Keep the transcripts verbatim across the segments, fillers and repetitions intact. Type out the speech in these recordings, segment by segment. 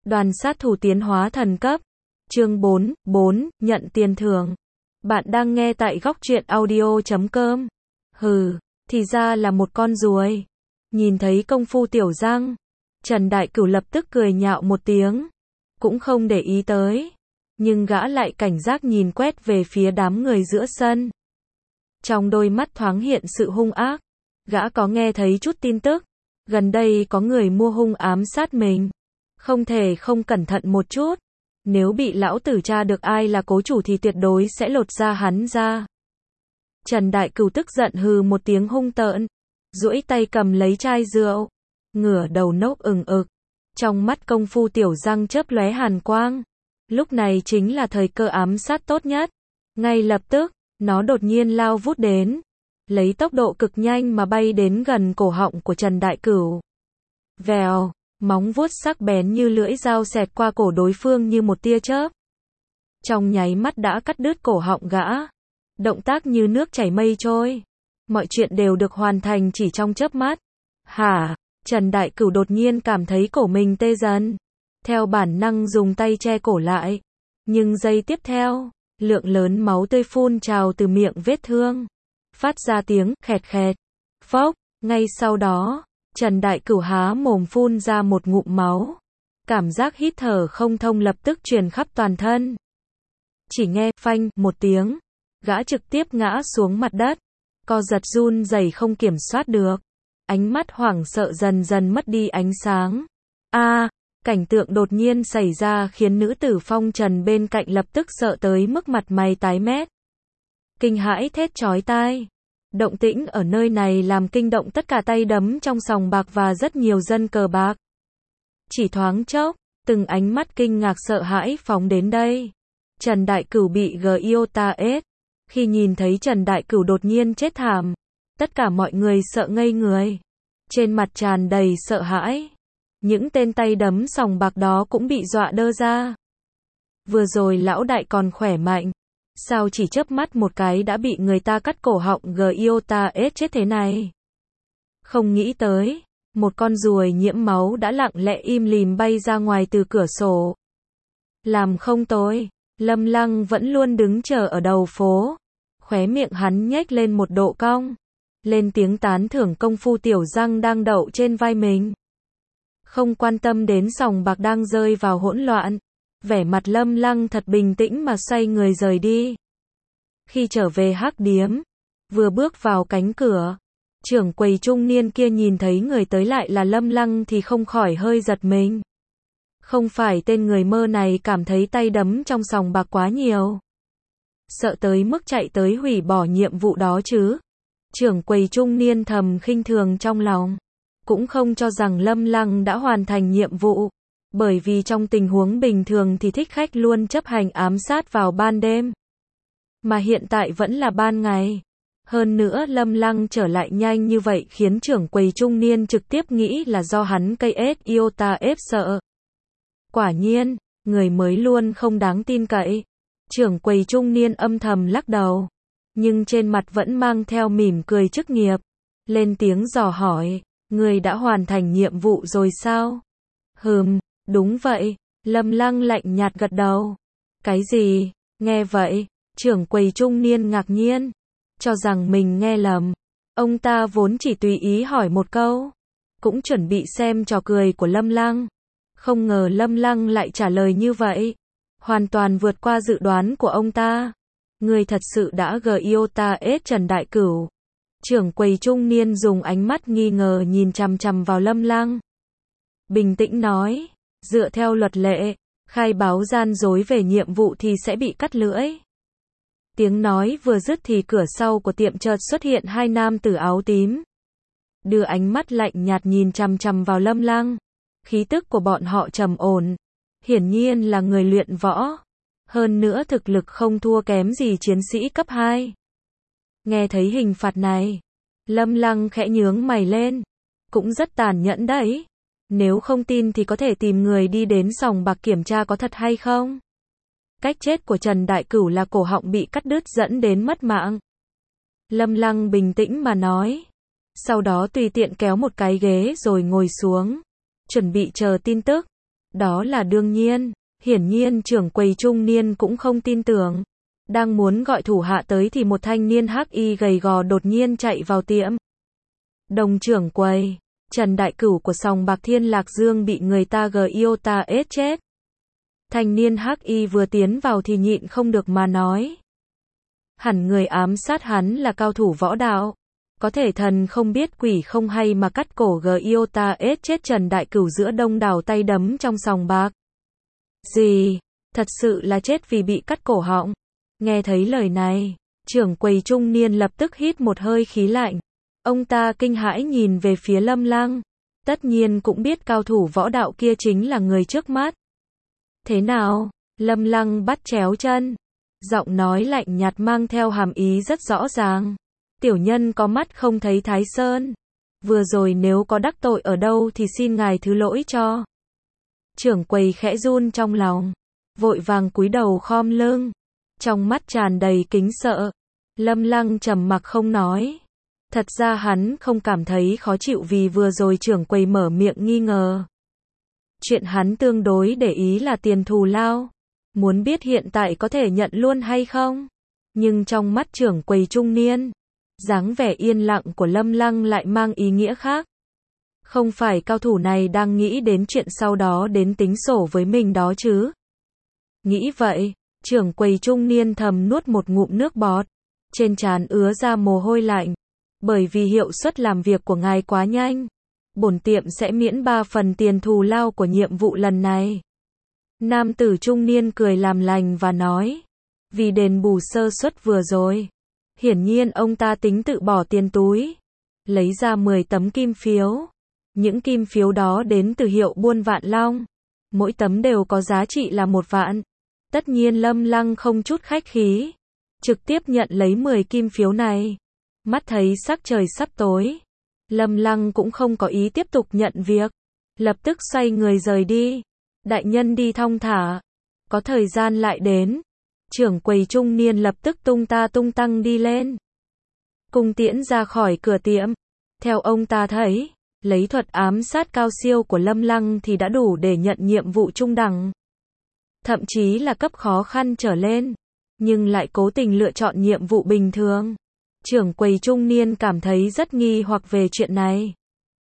Đoàn sát thủ tiến hóa thần cấp. Chương bốn, bốn, nhận tiền thưởng. Bạn đang nghe tại góc truyện audio chấm com. Hừ, thì ra là một con ruồi. Nhìn thấy công phu Tiểu Giang, Trần Đại Cửu lập tức cười nhạo một tiếng, cũng không để ý tới, nhưng gã lại cảnh giác nhìn quét về phía đám người giữa sân. Trong đôi mắt thoáng hiện sự hung ác, gã có nghe thấy chút tin tức, gần đây có người mua hung ám sát mình, không thể không cẩn thận một chút, nếu bị lão tử tra được ai là cố chủ thì tuyệt đối sẽ lột da hắn ra. Trần Đại Cửu tức giận hừ một tiếng hung tợn, duỗi tay cầm lấy chai rượu, ngửa đầu nốc ừng ực, trong mắt công phu Tiểu Giang chớp lóe hàn quang, lúc này chính là thời cơ ám sát tốt nhất. Ngay lập tức, nó đột nhiên lao vút đến, lấy tốc độ cực nhanh mà bay đến gần cổ họng của Trần Đại Cửu. Vèo, móng vuốt sắc bén như lưỡi dao xẹt qua cổ đối phương như một tia chớp. Trong nháy mắt đã cắt đứt cổ họng gã. Động tác như nước chảy mây trôi. Mọi chuyện đều được hoàn thành chỉ trong chớp mắt. Hả? Trần Đại Cửu đột nhiên cảm thấy cổ mình tê dần. Theo bản năng dùng tay che cổ lại. Nhưng giây tiếp theo, lượng lớn máu tươi phun trào từ miệng vết thương, phát ra tiếng khẹt khẹt. Phốc, ngay sau đó, Trần Đại Cửu há mồm phun ra một ngụm máu. Cảm giác hít thở không thông lập tức truyền khắp toàn thân. Chỉ nghe phanh một tiếng, gã trực tiếp ngã xuống mặt đất, co giật run rẩy không kiểm soát được, ánh mắt hoảng sợ dần dần mất đi ánh sáng. A, à, cảnh tượng đột nhiên xảy ra khiến nữ tử phong trần bên cạnh lập tức sợ tới mức mặt mày tái mét. Kinh hãi thét chói tai. Động tĩnh ở nơi này làm kinh động tất cả tay đấm trong sòng bạc và rất nhiều dân cờ bạc. Chỉ thoáng chốc, từng ánh mắt kinh ngạc sợ hãi phóng đến đây. Trần Đại Cửu bị Giota ết. Khi nhìn thấy Trần Đại Cửu đột nhiên chết thảm, tất cả mọi người sợ ngây người. Trên mặt tràn đầy sợ hãi. Những tên tay đấm sòng bạc đó cũng bị dọa đơ ra. Vừa rồi lão đại còn khỏe mạnh, sao chỉ chớp mắt một cái đã bị người ta cắt cổ họng Giota ết chết thế này? Không nghĩ tới, một con ruồi nhiễm máu đã lặng lẽ im lìm bay ra ngoài từ cửa sổ. Làm không tồi, Lâm Lăng vẫn luôn đứng chờ ở đầu phố, khóe miệng hắn nhếch lên một độ cong, lên tiếng tán thưởng công phu Tiểu Giang đang đậu trên vai mình. Không quan tâm đến sòng bạc đang rơi vào hỗn loạn, vẻ mặt Lâm Lăng thật bình tĩnh mà xoay người rời đi. Khi trở về hắc điếm, vừa bước vào cánh cửa, trưởng quầy trung niên kia nhìn thấy người tới lại là Lâm Lăng thì không khỏi hơi giật mình. Không phải tên người mơ này cảm thấy tay đấm trong sòng bạc quá nhiều, sợ tới mức chạy tới hủy bỏ nhiệm vụ đó chứ? Trưởng quầy trung niên thầm khinh thường trong lòng, cũng không cho rằng Lâm Lăng đã hoàn thành nhiệm vụ, bởi vì trong tình huống bình thường thì thích khách luôn chấp hành ám sát vào ban đêm, mà hiện tại vẫn là ban ngày. Hơn nữa Lâm Lăng trở lại nhanh như vậy khiến trưởng quầy trung niên trực tiếp nghĩ là do hắn cây ết Iota ép sợ. Quả nhiên, người mới luôn không đáng tin cậy. Trưởng quầy trung niên âm thầm lắc đầu, nhưng trên mặt vẫn mang theo mỉm cười chức nghiệp, lên tiếng dò hỏi, người đã hoàn thành nhiệm vụ rồi sao? Hừm, đúng vậy, Lâm Lăng lạnh nhạt gật đầu. Cái gì? Nghe vậy, trưởng quầy trung niên ngạc nhiên, cho rằng mình nghe lầm. Ông ta vốn chỉ tùy ý hỏi một câu, cũng chuẩn bị xem trò cười của Lâm Lăng. Không ngờ Lâm Lăng lại trả lời như vậy, hoàn toàn vượt qua dự đoán của ông ta. Người thật sự đã Giota ết Trần Đại Cửu. Trưởng quầy trung niên dùng ánh mắt nghi ngờ nhìn chằm chằm vào Lâm Lăng. Bình tĩnh nói, dựa theo luật lệ, khai báo gian dối về nhiệm vụ thì sẽ bị cắt lưỡi. Tiếng nói vừa dứt thì cửa sau của tiệm chợt xuất hiện hai nam tử áo tím. Đưa ánh mắt lạnh nhạt nhìn chằm chằm vào Lâm Lăng. Khí tức của bọn họ trầm ổn, hiển nhiên là người luyện võ. Hơn nữa thực lực không thua kém gì chiến sĩ cấp hai. Nghe thấy hình phạt này, Lâm Lăng khẽ nhướng mày lên. Cũng rất tàn nhẫn đấy. Nếu không tin thì có thể tìm người đi đến sòng bạc kiểm tra có thật hay không. Cách chết của Trần Đại Cửu là cổ họng bị cắt đứt dẫn đến mất mạng. Lâm Lăng bình tĩnh mà nói. Sau đó tùy tiện kéo một cái ghế rồi ngồi xuống, chuẩn bị chờ tin tức. Đó là đương nhiên. Hiển nhiên trưởng quầy trung niên cũng không tin tưởng. Đang muốn gọi thủ hạ tới thì một thanh niên hắc y gầy gò đột nhiên chạy vào tiệm. Đồng trưởng quầy, Trần Đại Cửu của sòng bạc Thiên Lạc Dương bị người ta gờ i o ta ết chết. Thanh niên hắc y vừa tiến vào thì nhịn không được mà nói. Hẳn người ám sát hắn là cao thủ võ đạo. Có thể thần không biết quỷ không hay mà cắt cổ gờ i o ta ết chết Trần Đại Cửu giữa đông đảo tay đấm trong sòng bạc. Gì? Thật sự là chết vì bị cắt cổ họng. Nghe thấy lời này, trưởng quầy trung niên lập tức hít một hơi khí lạnh. Ông ta kinh hãi nhìn về phía Lâm Lăng. Tất nhiên cũng biết cao thủ võ đạo kia chính là người trước mắt. Thế nào? Lâm Lăng bắt chéo chân. Giọng nói lạnh nhạt mang theo hàm ý rất rõ ràng. Tiểu nhân có mắt không thấy Thái Sơn. Vừa rồi nếu có đắc tội ở đâu thì xin ngài thứ lỗi cho. Trưởng quầy khẽ run trong lòng. Vội vàng cúi đầu khom lưng. Trong mắt tràn đầy kính sợ. Lâm Lăng trầm mặc không nói. Thật ra hắn không cảm thấy khó chịu vì vừa rồi trưởng quầy mở miệng nghi ngờ. Chuyện hắn tương đối để ý là tiền thù lao. Muốn biết hiện tại có thể nhận luôn hay không? Nhưng trong mắt trưởng quầy trung niên, dáng vẻ yên lặng của Lâm Lăng lại mang ý nghĩa khác. Không phải cao thủ này đang nghĩ đến chuyện sau đó đến tính sổ với mình đó chứ? Nghĩ vậy, trưởng quầy trung niên thầm nuốt một ngụm nước bọt. Trên trán ứa ra mồ hôi lạnh. Bởi vì hiệu suất làm việc của ngài quá nhanh. Bổn tiệm sẽ miễn ba phần tiền thù lao của nhiệm vụ lần này. Nam tử trung niên cười làm lành và nói. Vì đền bù sơ suất vừa rồi. Hiển nhiên ông ta tính tự bỏ tiền túi. Lấy ra mười tấm kim phiếu. Những kim phiếu đó đến từ hiệu buôn Vạn Long. Mỗi tấm đều có giá trị là một vạn. Tất nhiên Lâm Lăng không chút khách khí. Trực tiếp nhận lấy mười kim phiếu này. Mắt thấy sắc trời sắp tối. Lâm Lăng cũng không có ý tiếp tục nhận việc. Lập tức xoay người rời đi. Đại nhân đi thong thả. Có thời gian lại đến. Trưởng quầy trung niên lập tức tung ta tung tăng đi lên. Cung tiễn ra khỏi cửa tiệm. Theo ông ta thấy, lấy thuật ám sát cao siêu của Lâm Lăng thì đã đủ để nhận nhiệm vụ trung đẳng. Thậm chí là cấp khó khăn trở lên. Nhưng lại cố tình lựa chọn nhiệm vụ bình thường. Trưởng quầy trung niên cảm thấy rất nghi hoặc về chuyện này.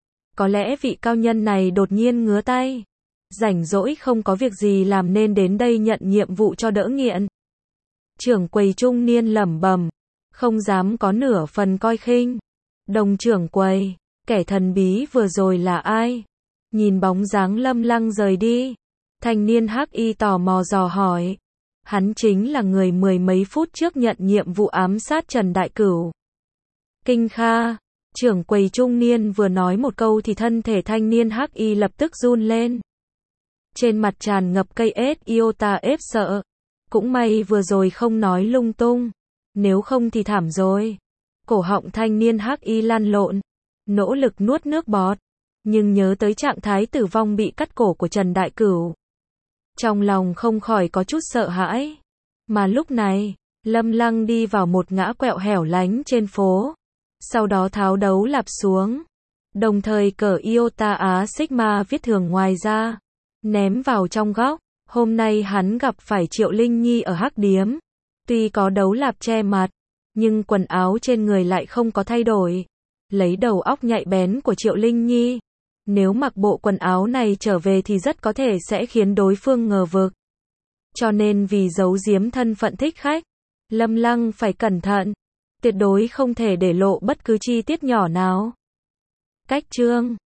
Có lẽ vị cao nhân này đột nhiên ngứa tay. Rảnh rỗi không có việc gì làm nên đến đây nhận nhiệm vụ cho đỡ nghiện. Trưởng quầy trung niên lẩm bẩm, không dám có nửa phần coi khinh. Đồng trưởng quầy, kẻ thần bí vừa rồi là ai? Nhìn bóng dáng Lâm Lăng rời đi. Thanh niên hắc y tò mò dò hỏi. Hắn chính là người mười mấy phút trước nhận nhiệm vụ ám sát Trần Đại Cửu. Kinh Kha, trưởng quầy trung niên vừa nói một câu thì thân thể thanh niên hắc y lập tức run lên. Trên mặt tràn ngập cây ết iota ép sợ. Cũng may vừa rồi không nói lung tung. Nếu không thì thảm rồi. Cổ họng thanh niên hắc y lăn lộn. Nỗ lực nuốt nước bọt. Nhưng nhớ tới trạng thái tử vong bị cắt cổ của Trần Đại Cửu. Trong lòng không khỏi có chút sợ hãi. Mà lúc này, Lâm Lăng đi vào một ngã quẹo hẻo lánh trên phố. Sau đó tháo đấu lạp xuống. Đồng thời cởi iota Á Sigma viết thường ngoài ra. Ném vào trong góc. Hôm nay hắn gặp phải Triệu Linh Nhi ở hắc điếm. Tuy có đấu lạp che mặt, nhưng quần áo trên người lại không có thay đổi. Lấy đầu óc nhạy bén của Triệu Linh Nhi. Nếu mặc bộ quần áo này trở về thì rất có thể sẽ khiến đối phương ngờ vực. Cho nên vì giấu giếm thân phận thích khách, Lâm Lăng phải cẩn thận. Tuyệt đối không thể để lộ bất cứ chi tiết nhỏ nào. Cách chương